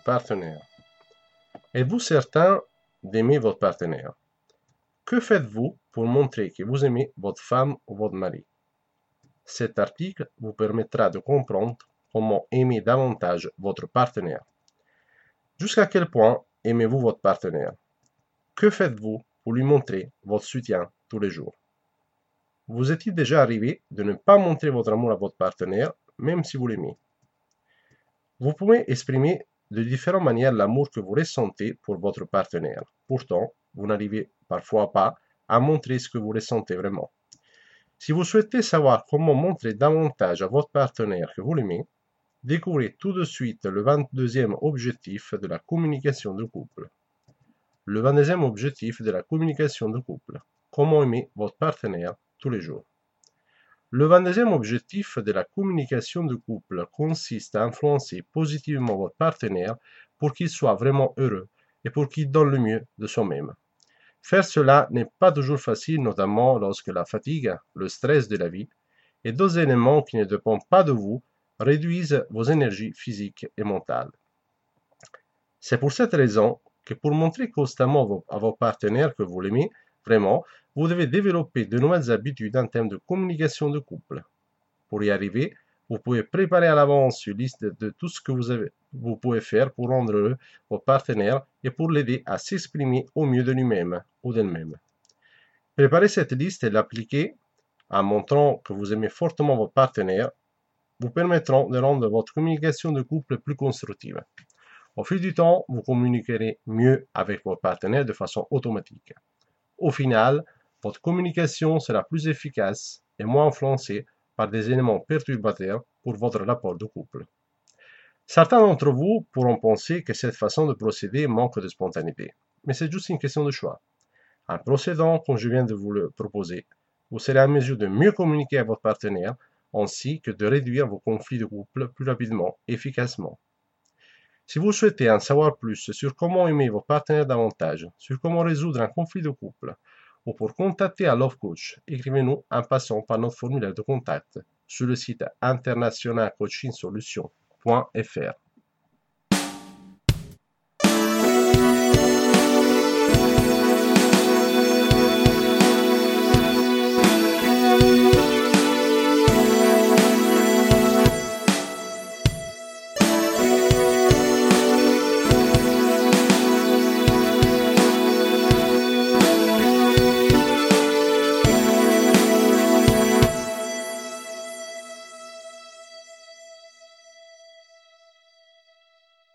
partenaire. Êtes-vous certain d'aimer votre partenaire? Que faites-vous pour montrer que vous aimez votre femme ou votre mari? Cet article vous permettra de comprendre comment aimer davantage votre partenaire. Jusqu'à quel point aimez-vous votre partenaire? Que faites-vous pour lui montrer votre soutien tous les jours? Vous est-il déjà arrivé de ne pas montrer votre amour à votre partenaire, même si vous l'aimez? Vous pouvez exprimer de différentes manières l'amour que vous ressentez pour votre partenaire. Pourtant, vous n'arrivez parfois pas à montrer ce que vous ressentez vraiment. Si vous souhaitez savoir comment montrer davantage à votre partenaire que vous l'aimez, découvrez tout de suite le 22e objectif de la communication de couple. Le 22e objectif de la communication de couple. Comment aimer votre partenaire tous les jours. Le 22e objectif de la communication de couple consiste à influencer positivement votre partenaire pour qu'il soit vraiment heureux et pour qu'il donne le mieux de soi-même. Faire cela n'est pas toujours facile, notamment lorsque la fatigue, le stress de la vie et d'autres éléments qui ne dépendent pas de vous réduisent vos énergies physiques et mentales. C'est pour cette raison que pour montrer constamment à vos partenaires que vous l'aimez vraiment, vous devez développer de nouvelles habitudes en termes de communication de couple. Pour y arriver, vous pouvez préparer à l'avance une liste de tout ce que vous pouvez faire pour rendre heureux votre partenaire et pour l'aider à s'exprimer au mieux de lui-même ou d'elle-même. Préparer cette liste et l'appliquer en montrant que vous aimez fortement votre partenaire vous permettront de rendre votre communication de couple plus constructive. Au fil du temps, vous communiquerez mieux avec votre partenaire de façon automatique. Au final, votre communication sera plus efficace et moins influencée par des éléments perturbateurs pour votre rapport de couple. Certains d'entre vous pourront penser que cette façon de procéder manque de spontanéité, mais c'est juste une question de choix. En procédant comme je viens de vous le proposer, vous serez en mesure de mieux communiquer avec votre partenaire ainsi que de réduire vos conflits de couple plus rapidement et efficacement. Si vous souhaitez en savoir plus sur comment aimer vos partenaires davantage, sur comment résoudre un conflit de couple, ou pour contacter un Love Coach, écrivez-nous en passant par notre formulaire de contact sur le site internationalcoachingsolutions.fr.